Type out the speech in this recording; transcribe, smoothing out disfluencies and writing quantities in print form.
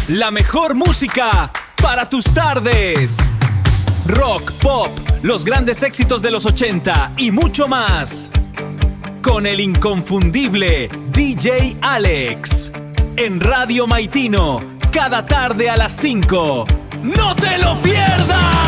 La mejor música para tus tardes. Rock, pop, los grandes éxitos de los 80 y mucho más. Con el inconfundible DJ Alex. En Radio Maitino, cada tarde a las 5. ¡No te lo pierdas!